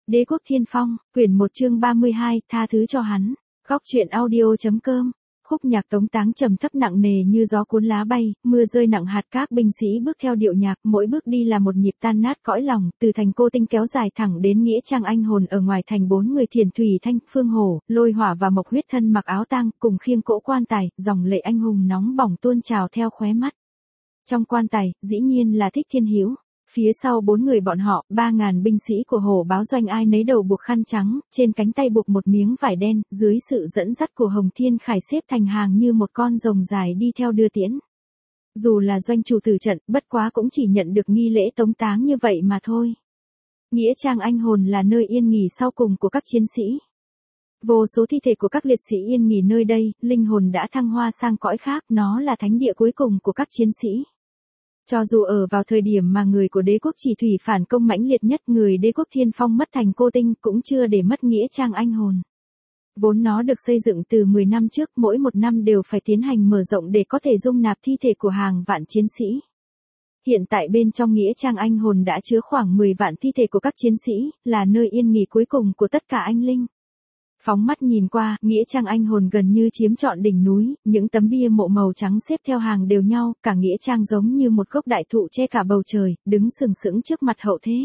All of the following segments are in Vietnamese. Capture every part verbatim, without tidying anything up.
Đế quốc Thiên Phong, quyển một chương ba mươi hai, tha thứ cho hắn. Góc truyện audio.com. Khúc nhạc tống táng trầm thấp nặng nề như gió cuốn lá bay, mưa rơi nặng hạt các binh sĩ bước theo điệu nhạc, mỗi bước đi là một nhịp tan nát cõi lòng, từ thành Cô Tinh kéo dài thẳng đến nghĩa trang anh hồn ở ngoài thành. Bốn người Thiền Thủy Thanh, Phương Hổ, Lôi Hỏa và Mộc Huyết thân mặc áo tang, cùng khiêng cỗ quan tài, dòng lệ anh hùng nóng bỏng tuôn trào theo khóe mắt. Trong quan tài, dĩ nhiên là Thích Thiên Hữu. Phía sau bốn người bọn họ, ba ngàn binh sĩ của Hổ Báo Doanh ai nấy đầu buộc khăn trắng, trên cánh tay buộc một miếng vải đen, dưới sự dẫn dắt của Hồng Thiên Khải xếp thành hàng như một con rồng dài đi theo đưa tiễn. Dù là doanh chủ tử trận, bất quá cũng chỉ nhận được nghi lễ tống táng như vậy mà thôi. Nghĩa trang anh hồn là nơi yên nghỉ sau cùng của các chiến sĩ. Vô số thi thể của các liệt sĩ yên nghỉ nơi đây, linh hồn đã thăng hoa sang cõi khác, nó là thánh địa cuối cùng của các chiến sĩ. Cho dù ở vào thời điểm mà người của đế quốc Chỉ Thủy phản công mãnh liệt nhất, người đế quốc Thiên Phong mất thành Cô Tinh cũng chưa để mất nghĩa trang anh hồn. Vốn nó được xây dựng từ mười năm trước, mỗi một năm đều phải tiến hành mở rộng để có thể dung nạp thi thể của hàng vạn chiến sĩ. Hiện tại bên trong nghĩa trang anh hồn đã chứa khoảng mười vạn thi thể của các chiến sĩ, là nơi yên nghỉ cuối cùng của tất cả anh linh. Phóng mắt nhìn qua, nghĩa trang anh hồn gần như chiếm trọn đỉnh núi, những tấm bia mộ màu trắng xếp theo hàng đều nhau, cả nghĩa trang giống như một gốc đại thụ che cả bầu trời, đứng sừng sững trước mặt hậu thế.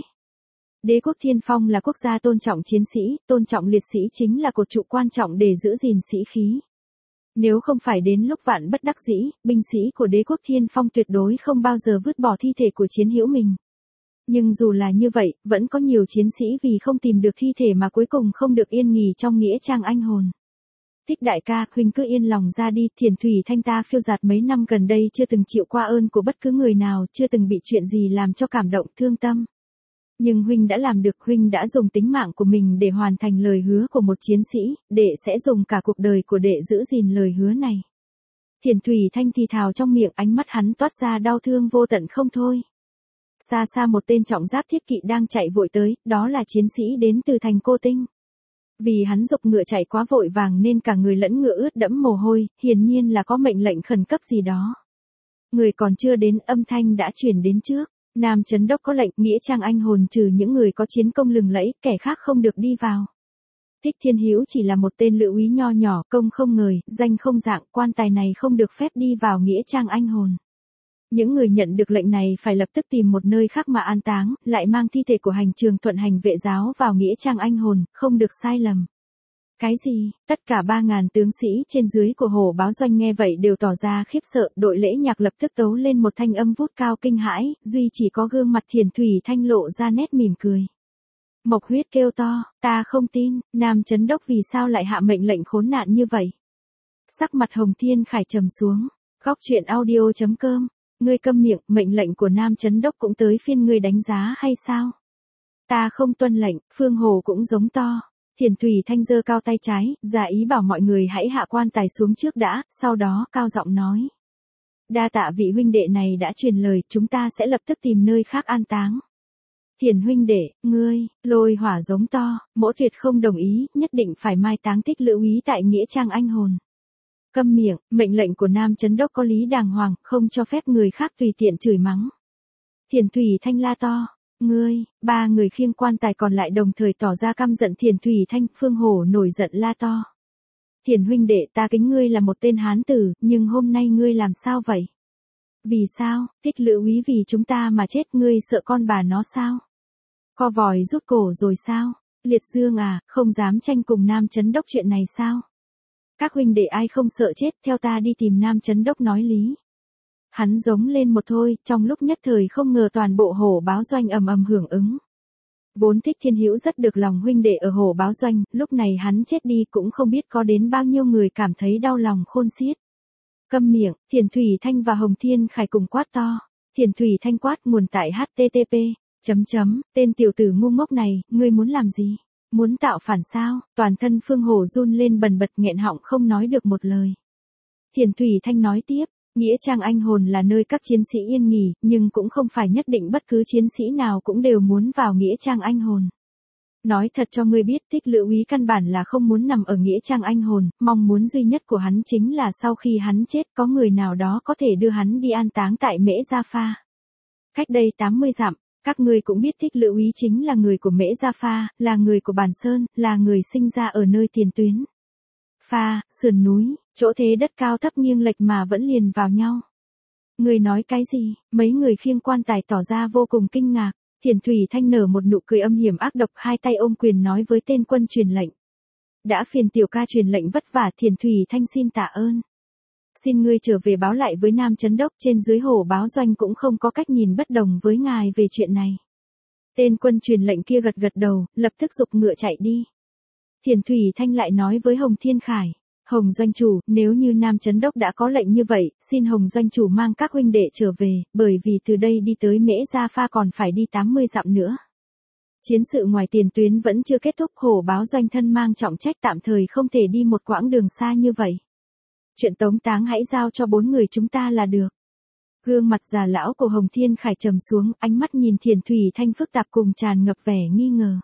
Đế quốc Thiên Phong là quốc gia tôn trọng chiến sĩ, tôn trọng liệt sĩ chính là cột trụ quan trọng để giữ gìn sĩ khí. Nếu không phải đến lúc vạn bất đắc dĩ, binh sĩ của đế quốc Thiên Phong tuyệt đối không bao giờ vứt bỏ thi thể của chiến hữu mình. Nhưng dù là như vậy, vẫn có nhiều chiến sĩ vì không tìm được thi thể mà cuối cùng không được yên nghỉ trong nghĩa trang anh hồn. Thích đại ca, huynh cứ yên lòng ra đi, Thiền Thủy Thanh ta phiêu dạt mấy năm gần đây chưa từng chịu qua ơn của bất cứ người nào, chưa từng bị chuyện gì làm cho cảm động thương tâm. Nhưng huynh đã làm được, huynh đã dùng tính mạng của mình để hoàn thành lời hứa của một chiến sĩ, đệ sẽ dùng cả cuộc đời của đệ giữ gìn lời hứa này. Thiền Thủy Thanh thì thào trong miệng, ánh mắt hắn toát ra đau thương vô tận không thôi. Xa xa một tên trọng giáp thiết kỵ đang chạy vội tới, đó là chiến sĩ đến từ thành Cô Tinh. Vì hắn dục ngựa chạy quá vội vàng nên cả người lẫn ngựa ướt đẫm mồ hôi, hiển nhiên là có mệnh lệnh khẩn cấp gì đó. Người còn chưa đến, âm thanh đã truyền đến trước. Nam Chấn Đốc có lệnh, nghĩa trang anh hồn trừ những người có chiến công lừng lẫy, kẻ khác không được đi vào. Thích Thiên Hữu chỉ là một tên lự úy nho nhỏ, công không ngời, danh không dạng, quan tài này không được phép đi vào nghĩa trang anh hồn. Những người nhận được lệnh này phải lập tức tìm một nơi khác mà an táng, lại mang thi thể của hành trường thuận hành vệ giáo vào nghĩa trang anh hồn, không được sai lầm. Cái gì? Tất cả ba ngàn tướng sĩ trên dưới của Hổ Báo Doanh nghe vậy đều tỏ ra khiếp sợ, đội lễ nhạc lập tức tấu lên một thanh âm vút cao kinh hãi, duy chỉ có gương mặt Thiền Thủy Thanh lộ ra nét mỉm cười. Mộc Huyết kêu to, ta không tin, Nam Chấn Đốc vì sao lại hạ mệnh lệnh khốn nạn như vậy? Sắc mặt Hồng Thiên Khải trầm xuống. Góc truyện audio.com. Ngươi câm miệng, mệnh lệnh của Nam Chấn Đốc cũng tới phiên ngươi đánh giá hay sao? Ta không tuân lệnh, Phương Hồ cũng giống to. Thiền Thủy Thanh giơ cao tay trái, giả ý bảo mọi người hãy hạ quan tài xuống trước đã, sau đó cao giọng nói. Đa tạ vị huynh đệ này đã truyền lời, chúng ta sẽ lập tức tìm nơi khác an táng. Thiền huynh đệ, ngươi, Lôi Hỏa giống to, Mỗ tuyệt không đồng ý, nhất định phải mai táng Thích lữ úy tại nghĩa trang anh hồn. Câm miệng, mệnh lệnh của Nam Chấn Đốc có lý đàng hoàng, không cho phép người khác tùy tiện chửi mắng. Thiền Thủy Thanh la to, ngươi, ba người khiêng quan tài còn lại đồng thời tỏ ra căm giận. Thiền Thủy Thanh, Phương Hổ nổi giận la to. Thiền huynh đệ, ta kính ngươi là một tên hán tử, nhưng hôm nay ngươi làm sao vậy? Vì sao? Thích lữ úy vì chúng ta mà chết, ngươi sợ con bà nó sao? Co vòi rút cổ rồi sao? Liệt Dương à, không dám tranh cùng Nam Chấn Đốc chuyện này sao? Các huynh đệ ai không sợ chết, theo ta đi tìm Nam Chấn Đốc nói lý. Hắn giống lên một thôi, trong lúc nhất thời không ngờ toàn bộ Hổ Báo Doanh ầm ầm hưởng ứng. Vốn Thích Thiên Hữu rất được lòng huynh đệ ở Hổ Báo Doanh, lúc này hắn chết đi cũng không biết có đến bao nhiêu người cảm thấy đau lòng khôn xiết. Câm miệng, Thiền Thủy Thanh và Hồng Thiên Khải cùng quát to. Thiền Thủy Thanh quát nguồn tại hát tê tê pê, chấm chấm, tên tiểu tử ngu ngốc này, ngươi muốn làm gì? Muốn tạo phản sao? Toàn thân Phương Hổ run lên bần bật, nghẹn họng không nói được một lời. Thiền Thủy Thanh nói tiếp, nghĩa trang anh hồn là nơi các chiến sĩ yên nghỉ, nhưng cũng không phải nhất định bất cứ chiến sĩ nào cũng đều muốn vào nghĩa trang anh hồn. Nói thật cho ngươi biết, Thích lữ úy căn bản là không muốn nằm ở nghĩa trang anh hồn, mong muốn duy nhất của hắn chính là sau khi hắn chết có người nào đó có thể đưa hắn đi an táng tại Mễ Gia Pha. Cách đây tám mươi dặm, Các ngươi cũng biết Thích Lữ Úy chính là người của Mễ Gia Pha, là người của Bản Sơn, là người sinh ra ở nơi tiền tuyến. Pha, sườn núi, chỗ thế đất cao thấp nghiêng lệch mà vẫn liền vào nhau. Người nói cái gì? Mấy người khiêng quan tài tỏ ra vô cùng kinh ngạc. Thiền Thủy Thanh nở một nụ cười âm hiểm ác độc, hai tay ôm quyền nói với tên quân truyền lệnh. Đã phiền tiểu ca truyền lệnh vất vả, Thiền Thủy Thanh xin tạ ơn. Xin ngươi trở về báo lại với Nam Chấn Đốc, trên dưới hổ báo doanh cũng không có cách nhìn bất đồng với ngài về chuyện này. Tên quân truyền lệnh kia gật gật đầu, lập tức giục ngựa chạy đi. Thiền Thủy Thanh lại nói với Hồng Thiên Khải. Hồng doanh chủ, nếu như Nam Chấn Đốc đã có lệnh như vậy, xin Hồng doanh chủ mang các huynh đệ trở về, bởi vì từ đây đi tới Mễ Gia Pha còn phải đi tám mươi dặm nữa. Chiến sự ngoài tiền tuyến vẫn chưa kết thúc, hổ báo doanh thân mang trọng trách tạm thời không thể đi một quãng đường xa như vậy. Chuyện tống táng hãy giao cho bốn người chúng ta là được. Gương mặt già lão của Hồng Thiên Khải trầm xuống, ánh mắt nhìn Thiền Thủy Thanh phức tạp cùng tràn ngập vẻ nghi ngờ.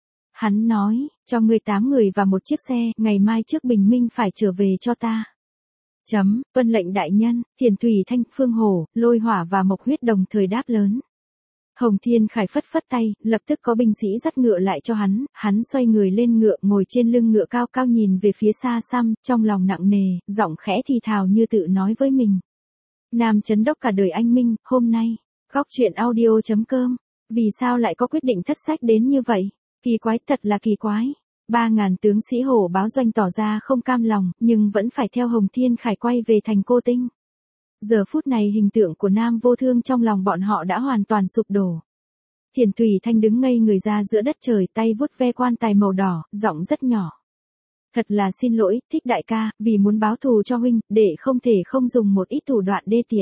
Hắn nói, cho ngươi tám người và một chiếc xe, ngày mai trước bình minh phải trở về cho ta. Chấm, vân lệnh đại nhân. Thiền Thủy Thanh, Phương Hổ, Lôi Hỏa và Mộc Huyết đồng thời đáp lớn. Hồng Thiên Khải phất phất tay, lập tức có binh sĩ dắt ngựa lại cho hắn, hắn xoay người lên ngựa, ngồi trên lưng ngựa cao cao nhìn về phía xa xăm, trong lòng nặng nề, giọng khẽ thì thào như tự nói với mình. Nam Chấn Đốc cả đời anh minh, hôm nay, góc truyện audio chấm com, vì sao lại có quyết định thất sách đến như vậy? Kỳ quái, thật là kỳ quái. Ba ngàn tướng sĩ hổ báo doanh tỏ ra không cam lòng, nhưng vẫn phải theo Hồng Thiên Khải quay về thành Cô Tinh. Giờ phút này hình tượng của Nam Vô Thương trong lòng bọn họ đã hoàn toàn sụp đổ. Thiền Thủy Thanh đứng ngây người ra giữa đất trời, tay vuốt ve quan tài màu đỏ, giọng rất nhỏ. Thật là xin lỗi, Thích đại ca, vì muốn báo thù cho huynh, đệ không thể không dùng một ít thủ đoạn đê tiện.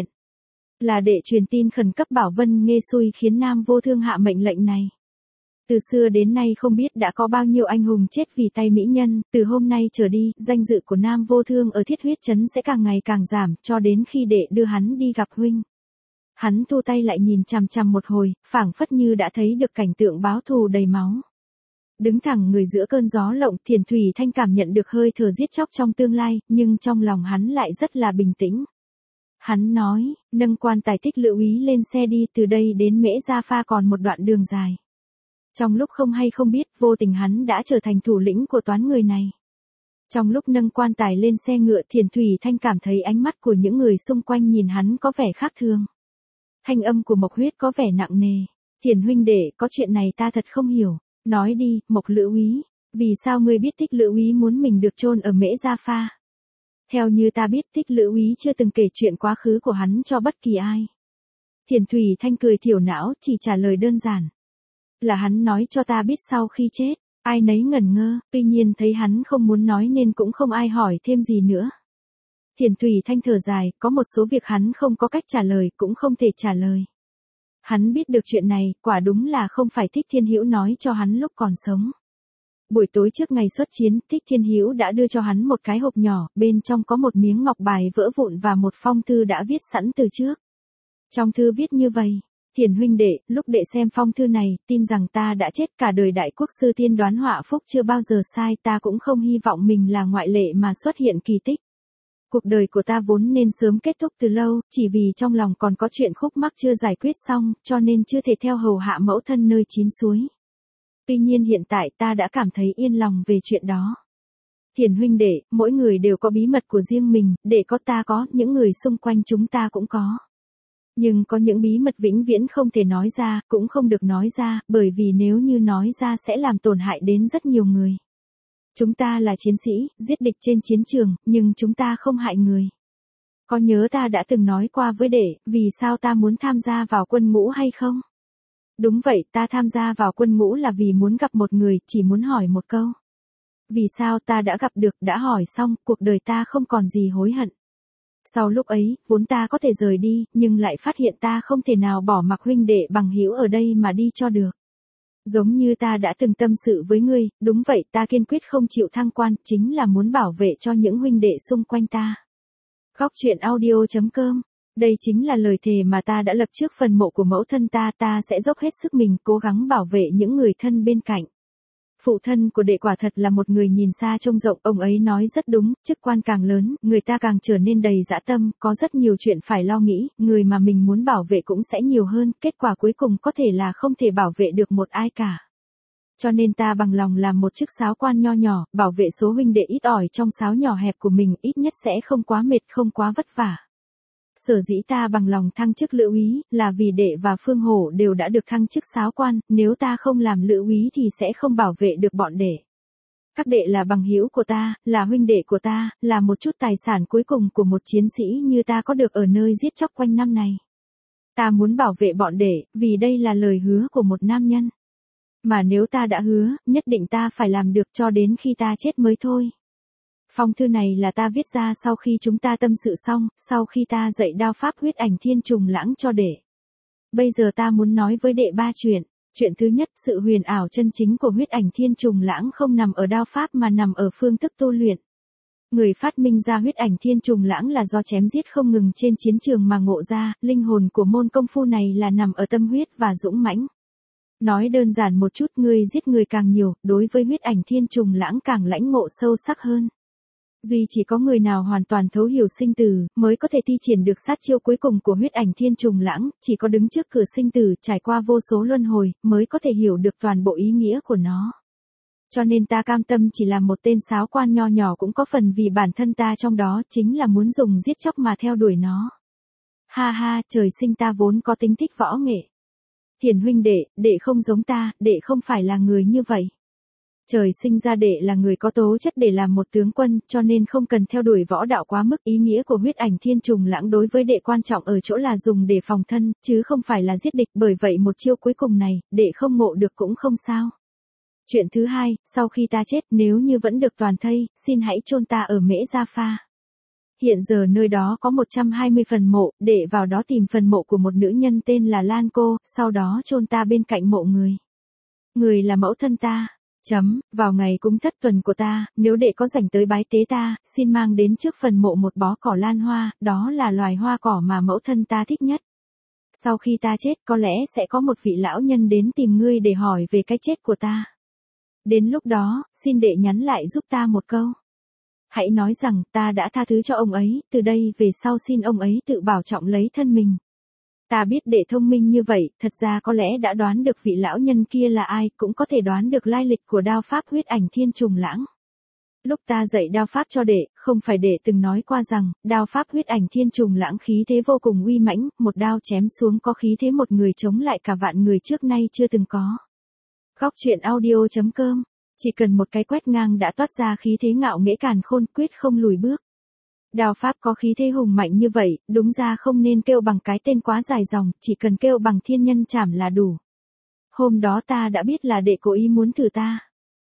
Là đệ truyền tin khẩn cấp bảo Vân Nghê xui khiến Nam Vô Thương hạ mệnh lệnh này. Từ xưa đến nay không biết đã có bao nhiêu anh hùng chết vì tay mỹ nhân, từ hôm nay trở đi, danh dự của Nam Vô Thương ở Thiết Huyết Trấn sẽ càng ngày càng giảm, cho đến khi đệ đưa hắn đi gặp huynh. Hắn thu tay lại nhìn chằm chằm một hồi, phảng phất như đã thấy được cảnh tượng báo thù đầy máu. Đứng thẳng người giữa cơn gió lộng, Thiền Thủy Thanh cảm nhận được hơi thở giết chóc trong tương lai, nhưng trong lòng hắn lại rất là bình tĩnh. Hắn nói, nâng quan tài Thích Lữ Úy lên xe đi, từ đây đến Mễ Gia Pha còn một đoạn đường dài. Trong lúc không hay không biết, vô tình hắn đã trở thành thủ lĩnh của toán người này. Trong lúc nâng quan tài lên xe ngựa, Thiền Thủy Thanh cảm thấy ánh mắt của những người xung quanh nhìn hắn có vẻ khác thường. Thanh âm của Mộc Huyết có vẻ nặng nề. Thiền huynh đệ, có chuyện này ta thật không hiểu. Nói đi, Mộc Lữ Úy, vì sao ngươi biết Thích Lữ Úy muốn mình được chôn ở Mễ Gia Pha? Theo như ta biết, Thích Lữ Úy chưa từng kể chuyện quá khứ của hắn cho bất kỳ ai. Thiền Thủy Thanh cười thiểu não, chỉ trả lời đơn giản. Là hắn nói cho ta biết sau khi chết. Ai nấy ngẩn ngơ, tuy nhiên thấy hắn không muốn nói nên cũng không ai hỏi thêm gì nữa. Thiền Thủy Thanh thở dài, có một số việc hắn không có cách trả lời, cũng không thể trả lời. Hắn biết được chuyện này, quả đúng là không phải Thích Thiên Hữu nói cho hắn lúc còn sống. Buổi tối trước ngày xuất chiến, Thích Thiên Hữu đã đưa cho hắn một cái hộp nhỏ, bên trong có một miếng ngọc bài vỡ vụn và một phong thư đã viết sẵn từ trước. Trong thư viết như vậy. Thiền huynh đệ, lúc đệ xem phong thư này, tin rằng ta đã chết, cả đời đại quốc sư tiên đoán họa phúc chưa bao giờ sai, ta cũng không hy vọng mình là ngoại lệ mà xuất hiện kỳ tích. Cuộc đời của ta vốn nên sớm kết thúc từ lâu, chỉ vì trong lòng còn có chuyện khúc mắc chưa giải quyết xong, cho nên chưa thể theo hầu hạ mẫu thân nơi chín suối. Tuy nhiên hiện tại ta đã cảm thấy yên lòng về chuyện đó. Thiền huynh đệ, mỗi người đều có bí mật của riêng mình, để có ta có, những người xung quanh chúng ta cũng có. Nhưng có những bí mật vĩnh viễn không thể nói ra, cũng không được nói ra, bởi vì nếu như nói ra sẽ làm tổn hại đến rất nhiều người. Chúng ta là chiến sĩ, giết địch trên chiến trường, nhưng chúng ta không hại người. Có nhớ ta đã từng nói qua với đệ, vì sao ta muốn tham gia vào quân ngũ hay không? Đúng vậy, ta tham gia vào quân ngũ là vì muốn gặp một người, chỉ muốn hỏi một câu. Vì sao ta đã gặp được, đã hỏi xong, cuộc đời ta không còn gì hối hận. Sau lúc ấy, vốn ta có thể rời đi, nhưng lại phát hiện ta không thể nào bỏ mặc huynh đệ bằng hữu ở đây mà đi cho được. Giống như ta đã từng tâm sự với ngươi, đúng vậy, ta kiên quyết không chịu thăng quan, chính là muốn bảo vệ cho những huynh đệ xung quanh ta. Góc truyện audio chấm com. Đây chính là lời thề mà ta đã lập trước phần mộ của mẫu thân ta, ta sẽ dốc hết sức mình cố gắng bảo vệ những người thân bên cạnh. Phụ thân của đệ quả thật là một người nhìn xa trông rộng, ông ấy nói rất đúng, chức quan càng lớn, người ta càng trở nên đầy dã tâm, có rất nhiều chuyện phải lo nghĩ, người mà mình muốn bảo vệ cũng sẽ nhiều hơn, kết quả cuối cùng có thể là không thể bảo vệ được một ai cả. Cho nên ta bằng lòng làm một chức sáo quan nho nhỏ, bảo vệ số huynh đệ ít ỏi trong sáo nhỏ hẹp của mình, ít nhất sẽ không quá mệt, không quá vất vả. Sở dĩ ta bằng lòng thăng chức lữ úy, là vì đệ và Phương Hổ đều đã được thăng chức sáo quan, nếu ta không làm lữ úy thì sẽ không bảo vệ được bọn đệ. Các đệ là bằng hữu của ta, là huynh đệ của ta, là một chút tài sản cuối cùng của một chiến sĩ như ta có được ở nơi giết chóc quanh năm này. Ta muốn bảo vệ bọn đệ, vì đây là lời hứa của một nam nhân. Mà nếu ta đã hứa, nhất định ta phải làm được cho đến khi ta chết mới thôi. Phong thư này là ta viết ra sau khi chúng ta tâm sự xong, sau khi ta dạy đao pháp huyết ảnh thiên trùng lãng cho đệ. Bây giờ ta muốn nói với đệ ba chuyện. Chuyện thứ nhất, sự huyền ảo chân chính của huyết ảnh thiên trùng lãng không nằm ở đao pháp mà nằm ở phương thức tu luyện. Người phát minh ra huyết ảnh thiên trùng lãng là do chém giết không ngừng trên chiến trường mà ngộ ra, linh hồn của môn công phu này là nằm ở tâm huyết và dũng mãnh. Nói đơn giản một chút, người giết người càng nhiều, đối với huyết ảnh thiên trùng lãng càng lãnh ngộ sâu sắc hơn. Duy chỉ có người nào hoàn toàn thấu hiểu sinh tử, mới có thể thi triển được sát chiêu cuối cùng của huyết ảnh thiên trùng lãng, chỉ có đứng trước cửa sinh tử, trải qua vô số luân hồi, mới có thể hiểu được toàn bộ ý nghĩa của nó. Cho nên ta cam tâm chỉ là một tên sáo quan nho nhỏ cũng có phần vì bản thân ta trong đó chính là muốn dùng giết chóc mà theo đuổi nó. Ha ha, trời sinh ta vốn có tính thích võ nghệ. Thiền huynh đệ, đệ không giống ta, đệ không phải là người như vậy. Trời sinh ra đệ là người có tố chất để làm một tướng quân, cho nên không cần theo đuổi võ đạo quá mức. Ý nghĩa của huyết ảnh thiên trùng lãng đối với đệ quan trọng ở chỗ là dùng để phòng thân, chứ không phải là giết địch, bởi vậy một chiêu cuối cùng này, đệ không ngộ được cũng không sao. Chuyện thứ hai, sau khi ta chết, nếu như vẫn được toàn thây, xin hãy chôn ta ở Mễ Gia Pha. Hiện giờ nơi đó có một trăm hai mươi phần mộ, đệ vào đó tìm phần mộ của một nữ nhân tên là Lan Cô, sau đó chôn ta bên cạnh mộ người. Người là mẫu thân ta. Chấm, vào ngày cúng thất tuần của ta, nếu đệ có rảnh tới bái tế ta, xin mang đến trước phần mộ một bó cỏ lan hoa, đó là loài hoa cỏ mà mẫu thân ta thích nhất. Sau khi ta chết có lẽ sẽ có một vị lão nhân đến tìm ngươi để hỏi về cái chết của ta. Đến lúc đó, xin đệ nhắn lại giúp ta một câu. Hãy nói rằng ta đã tha thứ cho ông ấy, từ đây về sau xin ông ấy tự bảo trọng lấy thân mình. Ta biết đệ thông minh như vậy, thật ra có lẽ đã đoán được vị lão nhân kia là ai, cũng có thể đoán được lai lịch của đao pháp huyết ảnh thiên trùng lãng. Lúc ta dạy đao pháp cho đệ, không phải đệ từng nói qua rằng, đao pháp huyết ảnh thiên trùng lãng khí thế vô cùng uy mãnh, một đao chém xuống có khí thế một người chống lại cả vạn người trước nay chưa từng có. Góc truyện audio chấm com, chỉ cần một cái quét ngang đã toát ra khí thế ngạo nghễ càn khôn, quyết không lùi bước. Đao pháp có khí thế hùng mạnh như vậy, đúng ra không nên kêu bằng cái tên quá dài dòng, chỉ cần kêu bằng thiên nhân trảm là đủ. Hôm đó ta đã biết là đệ cố ý muốn thử ta.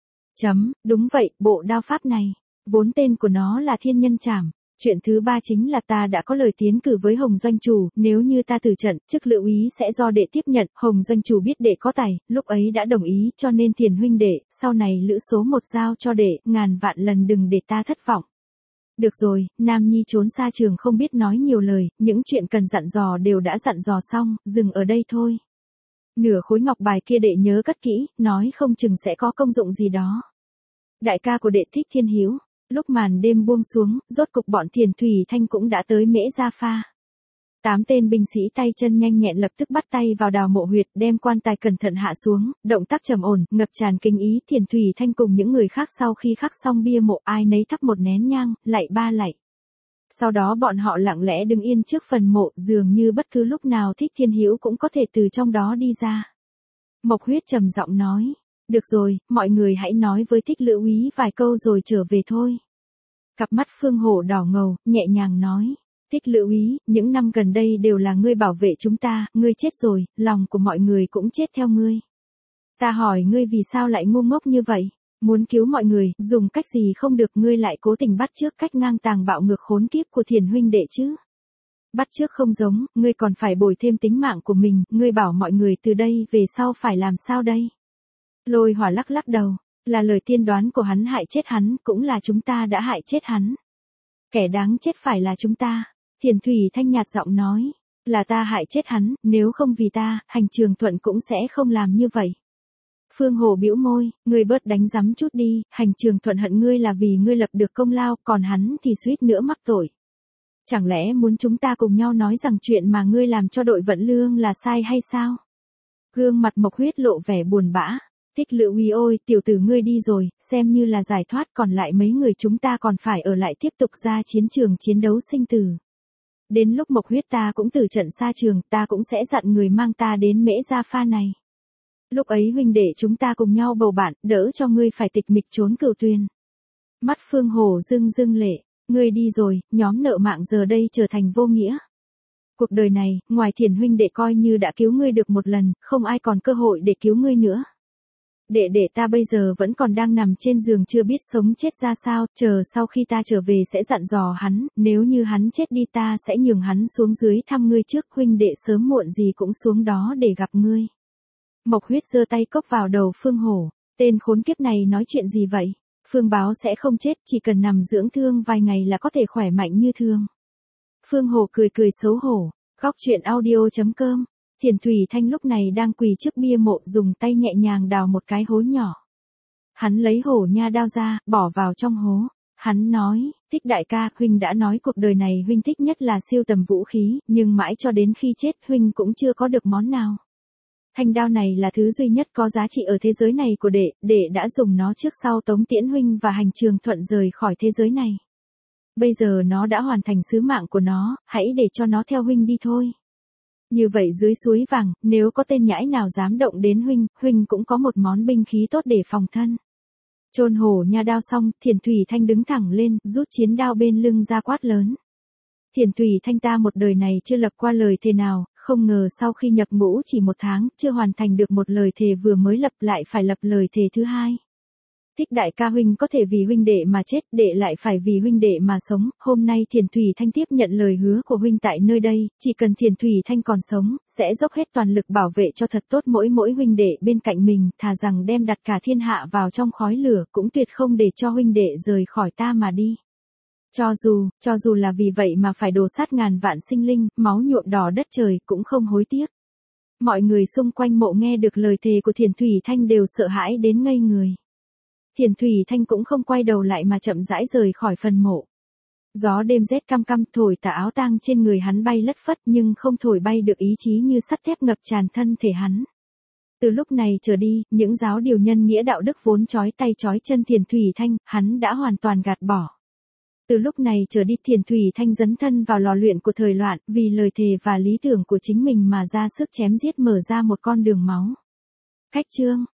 Chấm, đúng vậy, bộ đao pháp này, vốn tên của nó là thiên nhân trảm. Chuyện thứ ba chính là ta đã có lời tiến cử với Hồng Doanh Chủ, nếu như ta từ trận, chức lữ úy sẽ do đệ tiếp nhận. Hồng Doanh Chủ biết đệ có tài, lúc ấy đã đồng ý, cho nên Thiền huynh đệ, sau này lữ số một giao cho đệ, ngàn vạn lần đừng để ta thất vọng. Được rồi, Nam Nhi trốn xa trường không biết nói nhiều lời, những chuyện cần dặn dò đều đã dặn dò xong, dừng ở đây thôi. Nửa khối ngọc bài kia đệ nhớ cất kỹ, nói không chừng sẽ có công dụng gì đó. Đại ca của đệ Thích Thiên Hiếu. Lúc màn đêm buông xuống, rốt cục bọn Thiền Thủy Thanh cũng đã tới Mễ Gia Pha. Tám tên binh sĩ tay chân nhanh nhẹn lập tức bắt tay vào đào mộ huyệt, đem quan tài cẩn thận hạ xuống, động tác trầm ổn, ngập tràn kinh ý. Thiền Thủy Thanh cùng những người khác sau khi khắc xong bia mộ, ai nấy thắp một nén nhang, lạy ba lạy. Sau đó bọn họ lặng lẽ đứng yên trước phần mộ, dường như bất cứ lúc nào Thích Thiên Hiếu cũng có thể từ trong đó đi ra. Mộc Huyết trầm giọng nói, được rồi, mọi người hãy nói với Thích lữ úy vài câu rồi trở về thôi. Cặp mắt Phương Hổ đỏ ngầu, nhẹ nhàng nói, Thích lữ úy, những năm gần đây đều là ngươi bảo vệ chúng ta, ngươi chết rồi, lòng của mọi người cũng chết theo ngươi. Ta hỏi ngươi vì sao lại ngu ngốc như vậy, muốn cứu mọi người, dùng cách gì không được, ngươi lại cố tình bắt chước cách ngang tàng bạo ngược khốn kiếp của Thiền huynh đệ chứ. Bắt chước không giống, ngươi còn phải bồi thêm tính mạng của mình, ngươi bảo mọi người từ đây về sau phải làm sao đây? Lôi Hỏa lắc lắc đầu, là lời tiên đoán của hắn hại chết hắn, cũng là chúng ta đã hại chết hắn. Kẻ đáng chết phải là chúng ta. Thiền Thủy Thanh nhạt giọng nói, là ta hại chết hắn, nếu không vì ta, Hành Trường Thuận cũng sẽ không làm như vậy. Phương Hổ bĩu môi, ngươi bớt đánh giấm chút đi, Hành Trường Thuận hận ngươi là vì ngươi lập được công lao, còn hắn thì suýt nữa mắc tội. Chẳng lẽ muốn chúng ta cùng nhau nói rằng chuyện mà ngươi làm cho đội vận lương là sai hay sao? Gương mặt Mộc Huyết lộ vẻ buồn bã. Tích Lự Uy ôi, tiểu tử ngươi đi rồi, xem như là giải thoát, còn lại mấy người chúng ta còn phải ở lại tiếp tục ra chiến trường chiến đấu sinh tử. Đến lúc Mộc Huyết ta cũng từ trận xa trường, ta cũng sẽ dặn người mang ta đến Mễ Gia Pha này. Lúc ấy huynh đệ chúng ta cùng nhau bầu bạn, đỡ cho ngươi phải tịch mịch trốn Cửu Tuyền. Mắt Phương Hổ rưng rưng lệ, ngươi đi rồi, nhóm nợ mạng giờ đây trở thành vô nghĩa. Cuộc đời này, ngoài Thiền huynh đệ coi như đã cứu ngươi được một lần, không ai còn cơ hội để cứu ngươi nữa. Đệ đệ ta bây giờ vẫn còn đang nằm trên giường chưa biết sống chết ra sao, chờ sau khi ta trở về sẽ dặn dò hắn, nếu như hắn chết đi ta sẽ nhường hắn xuống dưới thăm ngươi trước, huynh đệ sớm muộn gì cũng xuống đó để gặp ngươi. Mộc Huyết giơ tay cốc vào đầu Phương Hổ, tên khốn kiếp này nói chuyện gì vậy? Phương Báo sẽ không chết, chỉ cần nằm dưỡng thương vài ngày là có thể khỏe mạnh như thường. Phương Hổ cười cười xấu hổ, góc truyện audio chấm com. Thiền Thủy Thanh lúc này đang quỳ trước bia mộ dùng tay nhẹ nhàng đào một cái hố nhỏ. Hắn lấy hổ nha đao ra, bỏ vào trong hố. Hắn nói, Thích đại ca, huynh đã nói cuộc đời này huynh thích nhất là siêu tầm vũ khí, nhưng mãi cho đến khi chết huynh cũng chưa có được món nào. Thanh đao này là thứ duy nhất có giá trị ở thế giới này của đệ, đệ đã dùng nó trước sau tống tiễn huynh và Hành Trường Thuận rời khỏi thế giới này. Bây giờ nó đã hoàn thành sứ mạng của nó, hãy để cho nó theo huynh đi thôi. Như vậy dưới suối vàng, nếu có tên nhãi nào dám động đến huynh, huynh cũng có một món binh khí tốt để phòng thân. Chôn hổ nha đao xong, Thiền Thủy Thanh đứng thẳng lên, rút chiến đao bên lưng ra quát lớn. Thiền Thủy Thanh ta một đời này chưa lập qua lời thề nào, không ngờ sau khi nhập ngũ chỉ một tháng, chưa hoàn thành được một lời thề vừa mới lập lại phải lập lời thề thứ hai. Thích đại ca huynh có thể vì huynh đệ mà chết, đệ lại phải vì huynh đệ mà sống, hôm nay Thiền Thủy Thanh tiếp nhận lời hứa của huynh tại nơi đây, chỉ cần Thiền Thủy Thanh còn sống, sẽ dốc hết toàn lực bảo vệ cho thật tốt mỗi mỗi huynh đệ bên cạnh mình, thà rằng đem đặt cả thiên hạ vào trong khói lửa, cũng tuyệt không để cho huynh đệ rời khỏi ta mà đi. Cho dù, cho dù là vì vậy mà phải đổ sát ngàn vạn sinh linh, máu nhuộm đỏ đất trời, cũng không hối tiếc. Mọi người xung quanh mộ nghe được lời thề của Thiền Thủy Thanh đều sợ hãi đến ngây người. Thiền Thủy Thanh cũng không quay đầu lại mà chậm rãi rời khỏi phần mộ. Gió đêm rét căm căm thổi tà áo tang trên người hắn bay lất phất nhưng không thổi bay được ý chí như sắt thép ngập tràn thân thể hắn. Từ lúc này trở đi, những giáo điều nhân nghĩa đạo đức vốn trói tay trói chân Thiền Thủy Thanh, hắn đã hoàn toàn gạt bỏ. Từ lúc này trở đi Thiền Thủy Thanh dấn thân vào lò luyện của thời loạn, vì lời thề và lý tưởng của chính mình mà ra sức chém giết mở ra một con đường máu. Khách chương